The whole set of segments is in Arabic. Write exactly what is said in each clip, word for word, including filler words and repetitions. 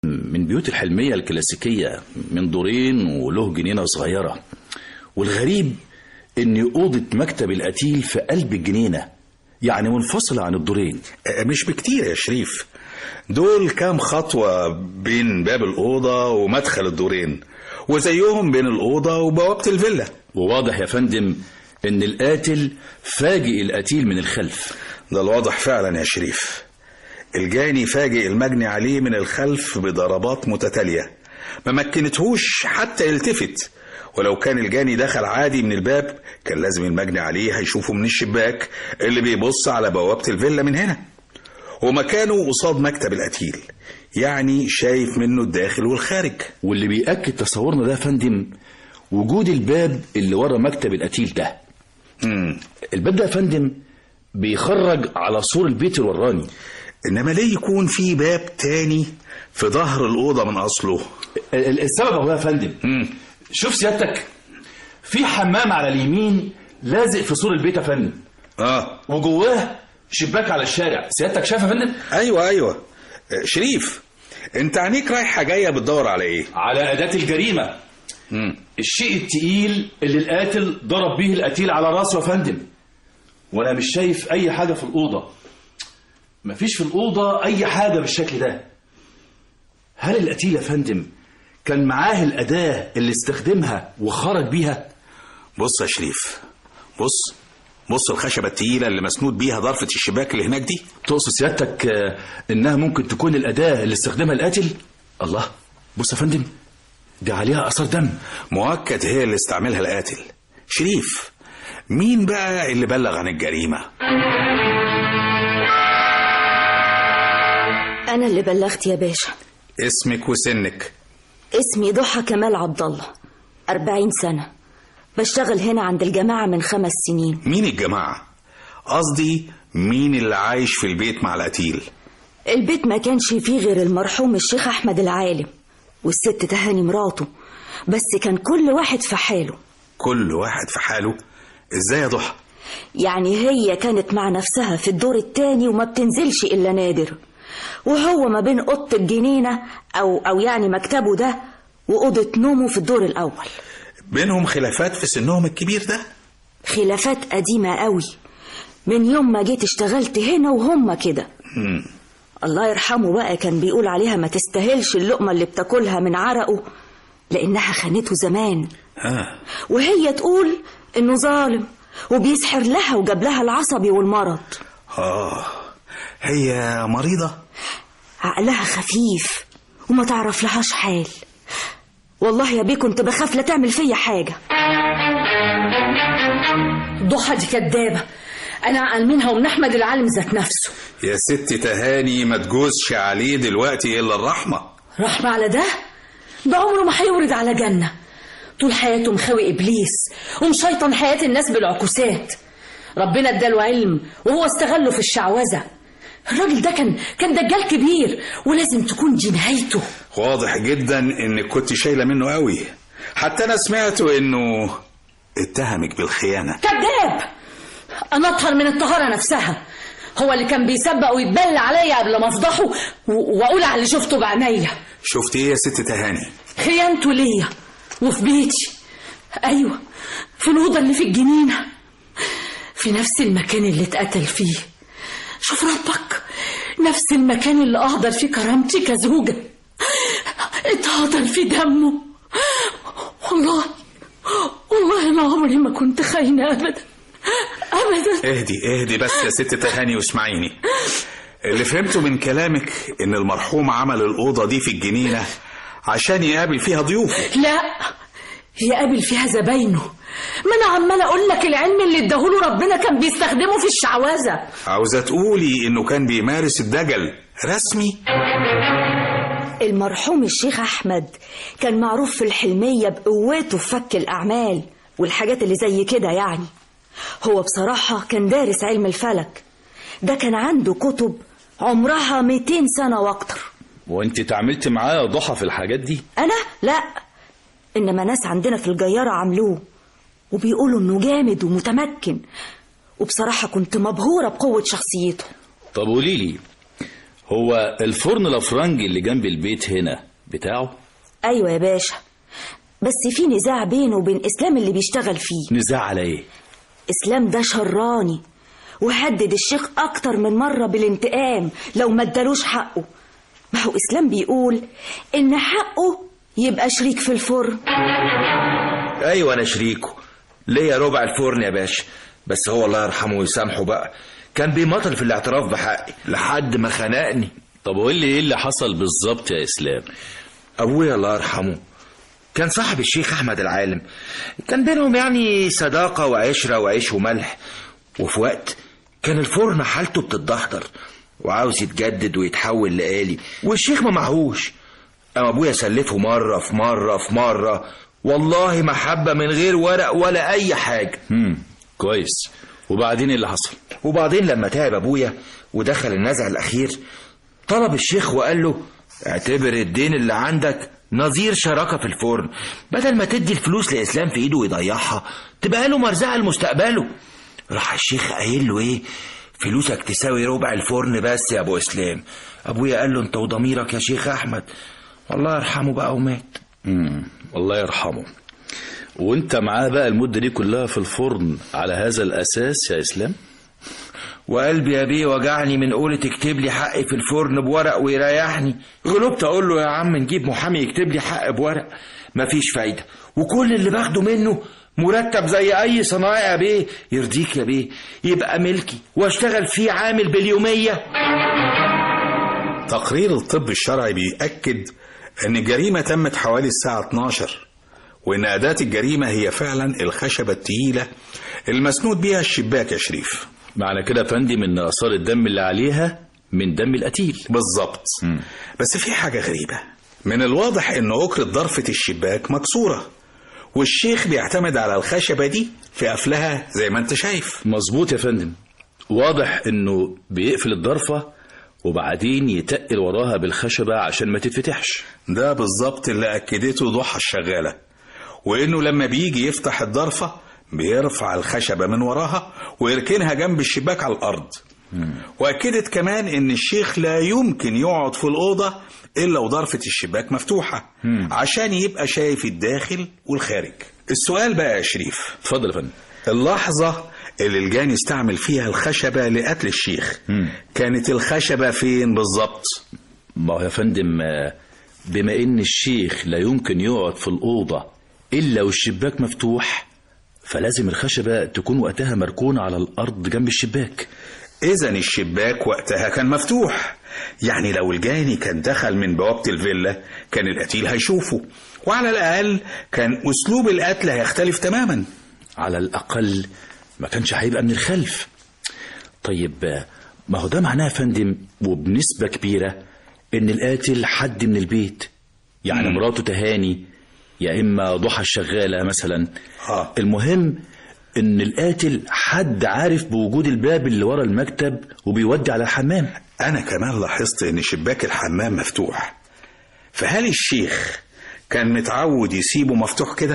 من بيوت الحلمية الكلاسيكية، من دورين وله جنينة صغيرة، والغريب ان أوضة مكتب القتيل في قلب الجنينة، يعني منفصلة عن الدورين. مش بكتير يا شريف، دول كام خطوة بين باب الأوضة ومدخل الدورين، وزيهم بين الأوضة وبوابة الفيلا. وواضح يا فندم ان القاتل فاجئ القتيل من الخلف. ده الواضح فعلا يا شريف، الجاني فاجئ المجني عليه من الخلف بضربات متتالية ما مكنتهوش حتى يلتفت، ولو كان الجاني دخل عادي من الباب كان لازم المجني عليه هيشوفه من الشباك اللي بيبص على بوابة الفيلا من هنا، ومكانه قصاد مكتب القتيل، يعني شايف منه الداخل والخارج. واللي بيأكد تصورنا ده يا فندم وجود الباب اللي ورا مكتب القتيل ده. مم. الباب ده يا فندم بيخرج على سور البيت الوراني، انما ليه يكون في باب تاني في ظهر الأوضة من أصله؟ السبب هو يا فندم، مم. شوف سيادتك، في حمام على اليمين لازق في سور البيت يا فندم، اه وجواه شباك على الشارع. سيادتك شايف يا فندم؟ ايوه ايوه. شريف، انت عينيك رايحه جايه بتدور على ايه؟ على أداة الجريمة. مم. الشيء التقيل اللي القاتل ضرب بيه القتيل على راسه يا فندم، وانا مش شايف اي حاجة في الأوضة، مفيش في الأوضة اي حاجة بالشكل ده. هل القتيل يا فندم كان معاه الأداة اللي استخدمها وخرج بيها؟ بص يا شريف، بص بص الخشبة التقيلة اللي مسنود بيها ضرفة الشباك اللي هناك دي. تقصد سيادتك إنها ممكن تكون الأداة اللي استخدمها القاتل؟ الله، بص يا فندم، دي عليها أثر دم. مؤكد هي اللي استعملها القاتل. شريف، مين بقى اللي بلغ عن الجريمة؟ أنا اللي بلغت يا باشا. اسمك وسنك؟ اسمي ضحى كمال عبد الله، أربعين سنة، بشتغل هنا عند الجماعة من خمس سنين. مين الجماعة؟ قصدي مين اللي عايش في البيت مع القتيل؟ البيت ما كانش فيه غير المرحوم الشيخ أحمد العالم والست تهاني مراته، بس كان كل واحد في حاله. كل واحد في حاله؟ ازاي يا ضحى؟ يعني هي كانت مع نفسها في الدور التاني وما بتنزلش إلا نادر، وهو ما بين أوضة الجنينة أو, أو يعني مكتبه ده وأوضة نومه في الدور الأول. بينهم خلافات في سنهم الكبير ده؟ خلافات قديمة قوي، من يوم ما جيت اشتغلت هنا وهم كده. الله يرحمه بقى كان بيقول عليها ما تستاهلش اللقمة اللي بتاكلها من عرقه لأنها خانته زمان. آه. وهي تقول إنه ظالم وبيسحر لها وجاب لها العصبي والمرض. آه، هي مريضة؟ عقلها خفيف وما تعرف لهاش حال. والله يا بيه كنت بخاف لا تعمل فيا حاجة. ضحى دي كدابة، أنا أعقل منها ومن أحمد العالم ذات نفسه. يا ست تهاني ما تجوزش عليه دلوقتي إلا الرحمة. رحمة على ده؟ ده عمره ما هيورد على جنة، طول حياته مخاوي إبليس ومشيطن حياة الناس بالعكوسات. ربنا اداله علم وهو استغله في الشعوذة. الراجل ده كان كان دجال كبير ولازم تكون دي نهايته. واضح جدا انك كنت شايله منه قوي، حتى انا سمعته انه اتهمك بالخيانه. كذاب، انا اطهر من الطهاره نفسها. هو اللي كان بيسبق ويتبلى عليا قبل ما افضحه واقول على اللي شفته بعينيا. شفت ايه يا ست تهاني؟ خيانته ليا وفي بيتي. ايوه، في الاوضه اللي في الجنينه، في نفس المكان اللي اتقتل فيه. شوف ربك، نفس المكان اللي أهدر فيه كرامتي كزوجة اتهدر فيه دمه. والله والله أنا عمري ما كنت خاينة أبدا أبدا. اهدي اهدي بس يا ست تهاني واسمعيني. اللي فهمته من كلامك إن المرحوم عمل الأوضة دي في الجنينة عشان يقابل فيها ضيوفه. لا، يقابل فيها زباينه. ما أنا عمال أقول لك العلم اللي اداهوله ربنا كان بيستخدمه في الشعوذة. عاوزة تقولي إنه كان بيمارس الدجل رسمي؟ المرحوم الشيخ أحمد كان معروف في الحلمية بقوته في فك الأعمال والحاجات اللي زي كده. يعني هو بصراحة كان دارس علم الفلك، ده كان عنده كتب عمرها مئتين سنة واكتر. وانت تعاملت معاه يا ضحى في الحاجات دي؟ أنا؟ لا، إنما ناس عندنا في الجيارة عملوه وبيقولوا إنه جامد ومتمكن، وبصراحة كنت مبهورة بقوة شخصيته. طب قوليلي، هو الفرن الافرنجي اللي جنب البيت هنا بتاعه؟ ايوه يا باشا، بس في نزاع بينه وبين اسلام اللي بيشتغل فيه. نزاع على ايه؟ اسلام ده شراني وهدد الشيخ اكتر من مرة بالانتقام لو ما ادالوش حقه. ما هو اسلام بيقول ان حقه يبقى شريك في الفرن. ايوه انا شريكه، ليا ربع الفرن يا باشا، بس هو الله يرحمه ويسامحه بقى كان بيمطل في الاعتراف بحقي لحد ما خنقني. طب قول لي ايه اللي حصل بالظبط يا اسلام؟ ابويا الله يرحمه كان صاحب الشيخ احمد العالم، كان بينهم يعني صداقة وعشرة وعيش وملح، وفي وقت كان الفرن حالته بتتدحضر وعاوز يتجدد ويتحول لآلي، والشيخ ما معهوش. اما ابويا سلفه مرة في مرة في مرة، والله محبة من غير ورق ولا اي حاجة. امم كويس. وبعدين ايه اللي حصل؟ وبعدين لما تعب ابويا ودخل النزع الاخير، طلب الشيخ وقال له اعتبر الدين اللي عندك نظير شراكة في الفرن، بدل ما تدي الفلوس لإسلام في ايده ويضيعها تبقى له مرزقة لمستقبله. راح الشيخ قايل له ايه، فلوسك تساوي ربع الفرن بس يا ابو اسلام. ابويا قال له انت وضميرك يا شيخ احمد، والله يرحمه بقى ومات. امم الله يرحمه. وانت معاه بقى المدة دي كلها في الفرن على هذا الاساس يا اسلام؟ وقلبي يا بيه وجعني من قولة تكتب لي حقي في الفرن بورق ويريحني. غلبت اقول له يا عم نجيب محامي يكتب لي حق بورق، مفيش فايدة، وكل اللي باخده منه مرتب زي اي صنايعي يا بيه. يرضيك يا بيه يبقى ملكي واشتغل فيه عامل باليومية. تقرير الطب الشرعي بيأكد ان الجريمة تمت حوالي الساعة اتناشر، وان اداة الجريمة هي فعلا الخشبة التقيلة المسنود بيها الشباك يا شريف. معنى كده يا فندم ان اثار الدم اللي عليها من دم القتيل. بالظبط. بس في حاجة غريبة، من الواضح ان أكرة ضرفة الشباك مكسورة، والشيخ بيعتمد على الخشبة دي في قفلها زي ما انت شايف. مظبوط يا فندم، واضح انه بيقفل الضرفة وبعدين يتقل وراها بالخشبة عشان ما تتفتحش. ده بالظبط اللي أكدته ضحى الشغالة، وإنه لما بيجي يفتح الضرفة بيرفع الخشبة من وراها ويركنها جنب الشباك على الأرض. مم. وأكدت كمان إن الشيخ لا يمكن يقعد في الأوضة إلا وضرفة الشباك مفتوحة. مم. عشان يبقى شايف الداخل والخارج. السؤال بقى يا شريف. اتفضل يا فندم. اللحظة اللي الجاني استعمل فيها الخشبة لقتل الشيخ، مم. كانت الخشبة فين بالظبط؟ ما هو يا فندم بما إن الشيخ لا يمكن يقعد في الأوضة إلا والشباك مفتوح، فلازم الخشبة تكون وقتها مركونة على الأرض جنب الشباك. إذن الشباك وقتها كان مفتوح، يعني لو الجاني كان دخل من بوابة الفيلا كان القتيل هيشوفه، وعلى الأقل كان أسلوب القتل هيختلف تماما. على الأقل ما كانش هيبقى من الخلف. طيب ما هو ده معناه يا فندم وبنسبة كبيرة إن القاتل حد من البيت، يعني مم. مراته تهاني يا إما ضحى الشغالة مثلا. آه. المهم إن القاتل حد عارف بوجود الباب اللي ورا المكتب وبيودي على الحمام. أنا كمان لاحظت إن شباك الحمام مفتوح، فهل الشيخ كان متعود يسيبه مفتوح كده؟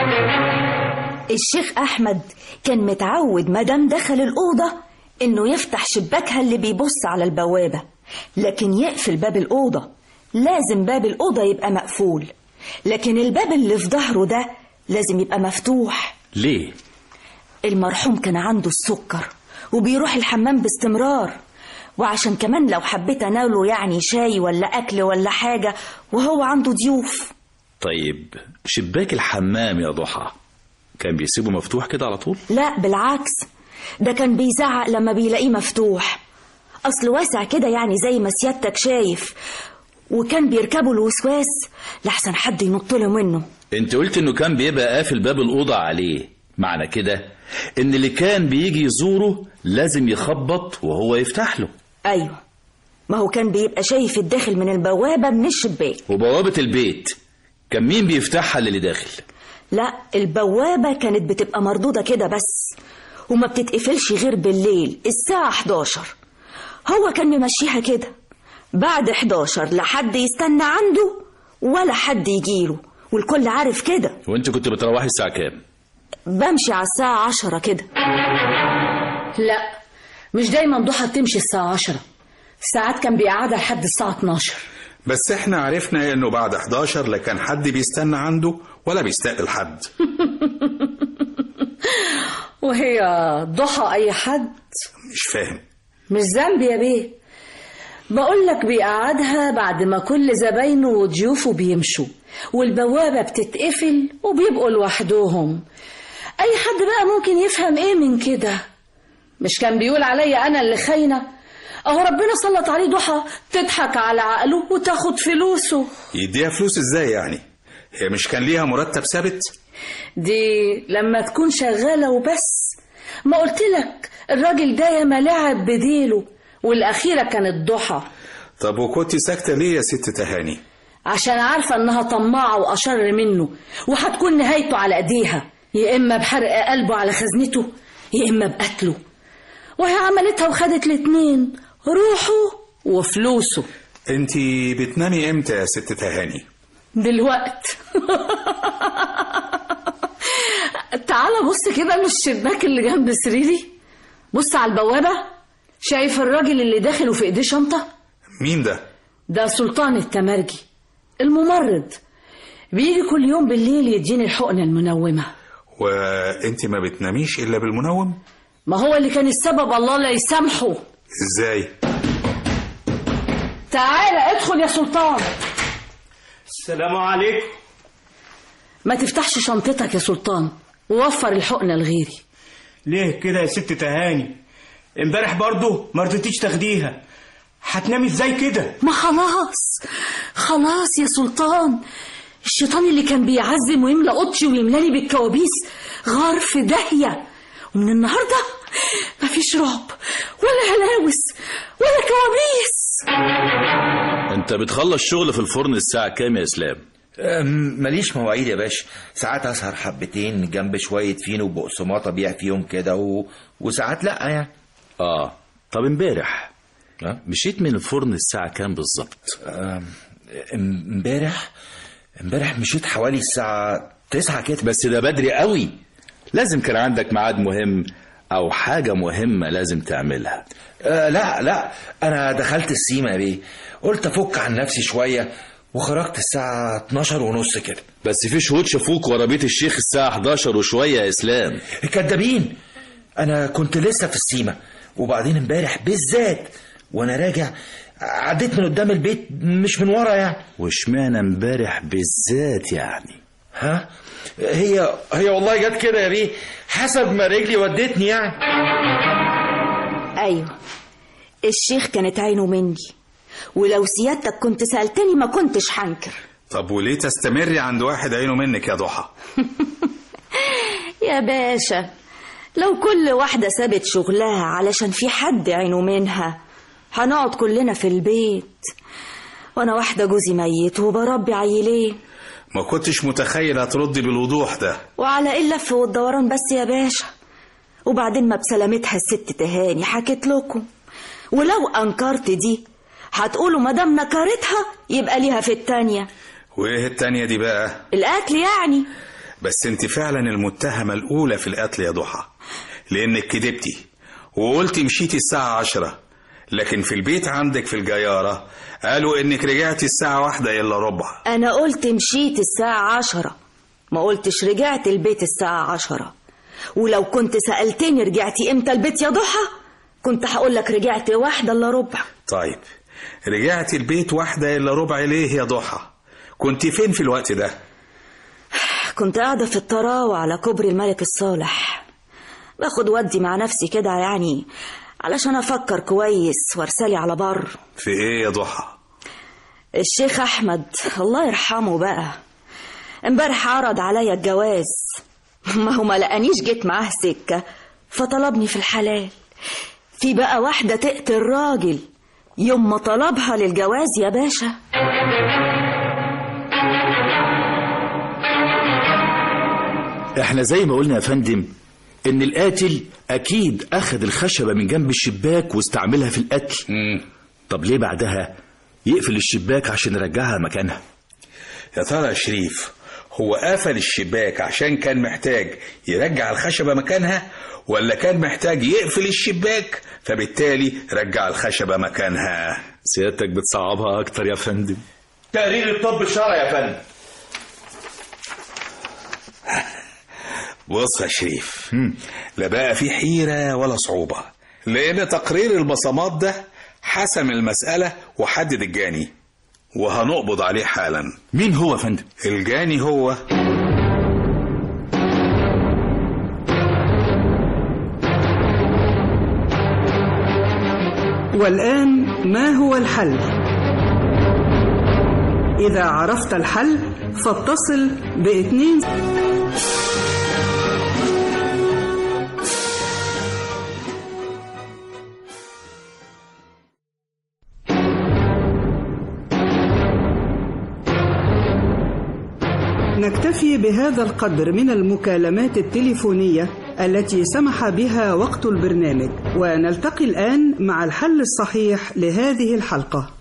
الشيخ أحمد كان متعود مادام دخل الأوضة إنه يفتح شباكها اللي بيبص على البوابة، لكن يقفل باب الأوضة. لازم باب الأوضة يبقى مقفول، لكن الباب اللي في ظهره ده لازم يبقى مفتوح. ليه؟ المرحوم كان عنده السكر وبيروح الحمام باستمرار، وعشان كمان لو حبيت اناوله يعني شاي ولا أكل ولا حاجة وهو عنده ضيوف. طيب شباك الحمام يا ضحى كان بيسيبه مفتوح كده على طول؟ لا بالعكس، ده كان بيزعق لما بيلاقيه مفتوح، أصل واسع كده يعني زي ما سيادتك شايف، وكان بيركبوا الوسواس لحسن حد ينطله منه. انت قلت انه كان بيبقى قافل باب الأوضة عليه، معنى كده ان اللي كان بيجي يزوره لازم يخبط وهو يفتح له. ايوه، ما هو كان بيبقى شايف الداخل من البوابة من الشباك. وبوابة البيت كان مين بيفتحها للي داخل؟ لا، البوابة كانت بتبقى مردودة كده بس، وما بتتقفلش غير بالليل الساعة احداشر. هو كان ممشيها كده، بعد احداشر لحد يستنى عنده ولا حد يجيله، والكل عارف كده. وانت كنت بتروحي الساعة كام؟ بمشي على الساعة عشرة كده. لا، مش دايما ضحى تمشي الساعة عشرة، ساعات كان بيقعدها لحد الساعة اتناشر. بس احنا عرفنا انه بعد حداشر لا كان حد بيستنى عنده ولا بيستقبل حد. وهي ضحى أي حد؟ مش فاهم. مش ذنبي يا بيه، بقولك بيقعدها بعد ما كل زباينه وضيوفه بيمشوا والبوابة بتتقفل وبيبقوا لوحدهم. أي حد بقى ممكن يفهم إيه من كده؟ مش كان بيقول عليا أنا اللي خاينة؟ أهو ربنا سلط عليه ضحى تضحك على عقله وتاخد فلوسه. يديها فلوس إزاي يعني؟ هي مش كان ليها مرتب ثابت؟ دي لما تكون شغالة وبس. ما قلتلك الراجل ده ياما لعب بديله، والأخيرة كانت ضحى. طب وكنت ساكتة ليه يا ست تهاني؟ عشان عارفة انها طماعة وأشر منه، وهتكون نهايته على ايديها، يا اما بحرق قلبه على خزنته يا اما بقتله. وهي عملتها وخدت الاتنين، روحه وفلوسه. انتي بتنامي امتى يا ست تهاني؟ دلوقت. تعال بص كده من الشباك اللي جنب سريري، بص على البوابة، شايف الراجل اللي داخل وفي ايديه شنطة؟ مين ده؟ ده سلطان التمرجي الممرض، بيجي كل يوم بالليل يديني الحقنة المنومة. وانتي ما بتناميش الا بالمنوم؟ ما هو اللي كان السبب، الله لا يسامحه. ازاي؟ تعالى ادخل يا سلطان. السلام عليكم. ما تفتحش شنطتك يا سلطان ووفر الحقنة لغيري. ليه كده يا ست تهاني؟ امبارح برضو ما رضيتيش تاخديها، هتنامي ازاي كده؟ ما خلاص خلاص يا سلطان، الشيطان اللي كان بيعزم ويملى اوضتي ويملاني بالكوابيس غار في داهية، ومن النهارده مفيش رعب ولا هلاوس ولا كوابيس. انت بتخلص شغل في الفرن الساعة كام يا اسلام؟ ماليش مواعيد يا باشا، ساعات اسهر حبتين جنب شوية فين وبقسماط ابيع فيهم كده و... وساعات لا يعني. اه طب امبارح مشيت من الفرن الساعة كام بالظبط؟ امبارح امبارح مشيت حوالي الساعة تسعة كده. بس ده بدري قوي، لازم كان عندك ميعاد مهم او حاجة مهمة لازم تعملها. آه لا لا انا دخلت السيما يا بيه، قلت افك عن نفسي شوية وخرجت الساعة اتناشر ونص كده. بس في شهود شافوك ورا بيت الشيخ الساعة حداشر وشوية يا اسلام. كدابين، انا كنت لسه في السيما، وبعدين امبارح بالذات وانا راجع عديت من قدام البيت مش من ورا يعني. واشمعنى امبارح بالذات يعني؟ ها هي هي والله جت كده يا بيه، حسب ما رجلي ودتني يعني. ايوه الشيخ كانت عينه مني، ولو سيادتك كنت سألتني ما كنتش حنكر. طب وليه تستمري عند واحد عينه منك يا ضحى؟ يا باشا لو كل واحدة سابت شغلها علشان في حد عينه منها هنقعد كلنا في البيت، وانا واحدة جوزي ميت وبربي عيلين. ما كنتش متخيل هتردي بالوضوح ده. وعلى ايه اللف والدوران بس يا باشا؟ وبعدين ما بسلامتها الست تهاني حكيت لكم، ولو انكرت دي هتقولوا مدام نكرتها يبقى ليها في التانية. وايه التانية دي بقى؟ القتل يعني. بس انت فعلا المتهمة الاولى في القتل يا ضحى، لانك كدبتي وقلتي مشيتي الساعة عشرة، لكن في البيت عندك في الجيارة قالوا انك رجعتي الساعة واحدة الا ربع. انا قلت مشيت الساعة عشرة، ما قلتش رجعت البيت الساعة عشرة. ولو كنت سألتني رجعتي امتى البيت يا ضحى كنت هقولك رجعت واحدة الا ربع. طيب رجعتي البيت واحدة الا ربع ليه يا ضحى؟ كنت فين في الوقت ده؟ كنت قاعدة في الطراوة على كوبري الملك الصالح، باخد ودي مع نفسي كده يعني علشان افكر كويس وارسالي على بر. في ايه يا ضحى؟ الشيخ احمد الله يرحمه بقى امبارح عرض عليا الجواز، ما هو ما لقانيش جيت معاه سكة فطلبني في الحلال. في بقى واحدة تقتل راجل يوم ما طلبها للجواز يا باشا. احنا زي ما قلنا يا فندم ان القاتل اكيد اخذ الخشبة من جنب الشباك واستعملها في القتل. مم. طب ليه بعدها يقفل الشباك عشان يرجعها مكانها؟ يا ترى يا شريف هو قفل الشباك عشان كان محتاج يرجع الخشبة مكانها، ولا كان محتاج يقفل الشباك فبالتالي رجع الخشبة مكانها؟ سيادتك بتصعبها اكتر يا فندم. تقرير الطب الشرعي يا فندم. بص يا شريف، لا بقى في حيرة ولا صعوبة، لأن تقرير البصمات ده حسم المسألة وحدد الجاني، وهنقبض عليه حالا. مين هو يا فندم؟ الجاني هو والآن ما هو الحل؟ إذا عرفت الحل فاتصل باتنين. نكتفي بهذا القدر من المكالمات التليفونية التي سمح بها وقت البرنامج، ونلتقي الآن مع الحل الصحيح لهذه الحلقة.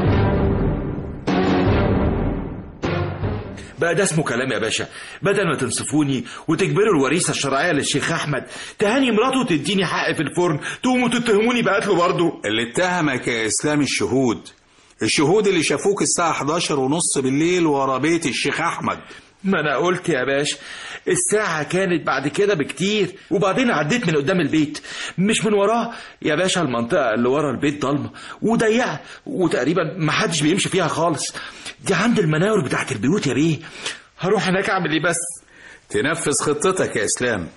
بقى ده اسمه كلام يا باشا؟ بدل ما تنصفوني وتجبروا الوريثة الشرعية للشيخ أحمد تهاني مراته وتديني حق في الفرن، تقوموا تتهموني بقتله برضه. اللي اتهمك يا إسلام الشهود، الشهود اللي شافوك الساعة حداشر ونص بالليل ورا بيت الشيخ أحمد. ما أنا قلت يا باشا الساعة كانت بعد كده بكتير، وبعدين عديت من قدام البيت مش من وراه يا باشا. المنطقة اللي ورا البيت ضلمة وضيقة وتقريبا ما حدش بيمشي فيها خالص، دي عند المناور بتاعت البيوت يا بيه. هروح هناك أعمل إيه بس؟ تنفذ خطتك يا إسلام،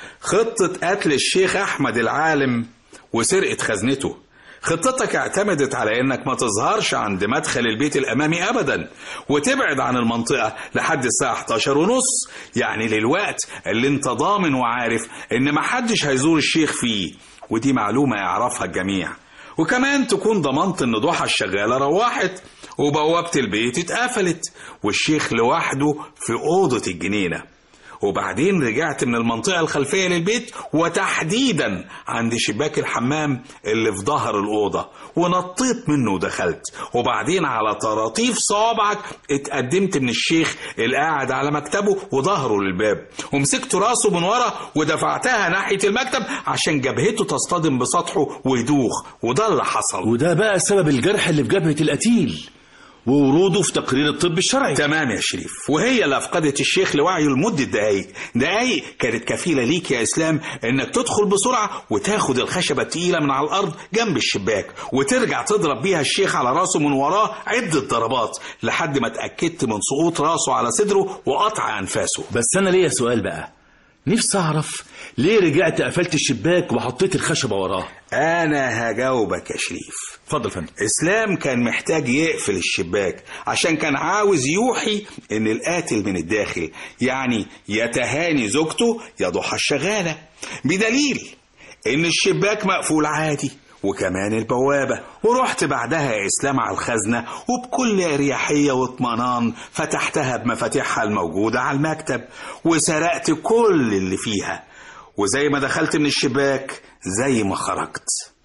خطة قتل الشيخ أحمد العالم وسرقة خزنته. خطتك اعتمدت على انك ما تظهرش عند مدخل البيت الامامي ابدا، وتبعد عن المنطقة لحد الساعة حداشر ونص، يعني للوقت اللي انت ضامن وعارف ان ما حدش هيزور الشيخ فيه، ودي معلومة يعرفها الجميع. وكمان تكون ضمنت ان ضحى الشغالة روحت وبوابة البيت اتقفلت والشيخ لوحده في اوضة الجنينة. وبعدين رجعت من المنطقة الخلفية للبيت، وتحديدا عند شباك الحمام اللي في ظهر الأوضة، ونطيت منه ودخلت. وبعدين على طراطيف صوابعك اتقدمت من الشيخ اللي قاعد على مكتبه وظهره للباب، ومسكت راسه من ورا ودفعتها ناحية المكتب عشان جبهته تصطدم بسطحه ويدوخ، وده اللي حصل. وده بقى سبب الجرح اللي في جبهة القتيل ووروده في تقرير الطب الشرعي. تمام يا شريف، وهي اللي أفقدت الشيخ لوعيه لمدة دقايق. دقايق كانت كفيلة ليك يا إسلام إنك تدخل بسرعة وتاخد الخشبة التقيلة من على الأرض جنب الشباك، وترجع تضرب بيها الشيخ على راسه من وراه عدة ضربات لحد ما اتأكدت من سقوط راسه على صدره وقطع أنفاسه. بس أنا ليا سؤال بقى، نفسي أعرف ليه رجعت قفلت الشباك وحطيت الخشبة وراه؟ أنا هجاوبك يا شريف. اتفضل فندم. إسلام كان محتاج يقفل الشباك عشان كان عاوز يوحي إن القاتل من الداخل، يعني يا تهاني زوجته يا ضحى الشغالة، بدليل إن الشباك مقفول عادي وكمان البوابة. ورحت بعدها يا إسلام على الخزنة وبكل اريحية واطمئنان فتحتها بمفاتيحها الموجودة على المكتب وسرقت كل اللي فيها، وزي ما دخلت من الشباك زي ما خرجت.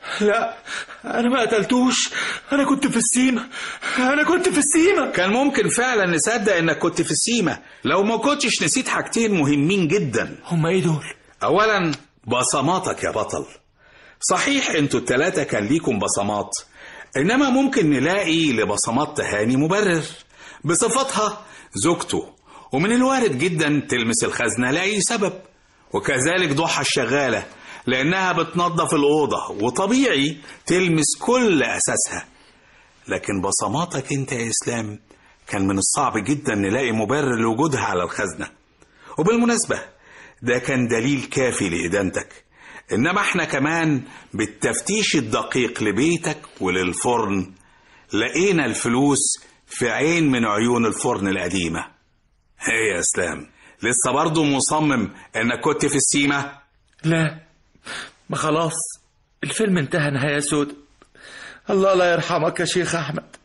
لا أنا ما قتلتوش، أنا كنت في السيمة، أنا كنت في السيمة. كان ممكن فعلا نصدق إنك كنت في السيمة لو ما كنتش نسيت حاجتين مهمين جدا. هما إيه دول؟ أولا بصماتك يا بطل. صحيح انتوا التلاتة كان ليكم بصمات، انما ممكن نلاقي لبصمات تهاني مبرر بصفتها زوجته، ومن الوارد جدا تلمس الخزنة لأي سبب، وكذلك ضحى الشغالة لأنها بتنظف الأوضة وطبيعي تلمس كل أساسها. لكن بصماتك انت يا إسلام كان من الصعب جدا نلاقي مبرر لوجودها على الخزنة. وبالمناسبة ده كان دليل كافي لإدانتك، إنما احنا كمان بالتفتيش الدقيق لبيتك وللفرن لقينا الفلوس في عين من عيون الفرن القديمة. هي يا اسلام لسه برضو مصمم انك كنت في السيمة؟ لا، ما خلاص الفيلم انتهى نهاية سودة. الله لا يرحمك يا شيخ أحمد،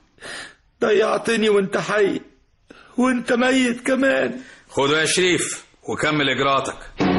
ضيعتني وانت حي وانت ميت كمان. خده يا شريف وكمل إجراءاتك.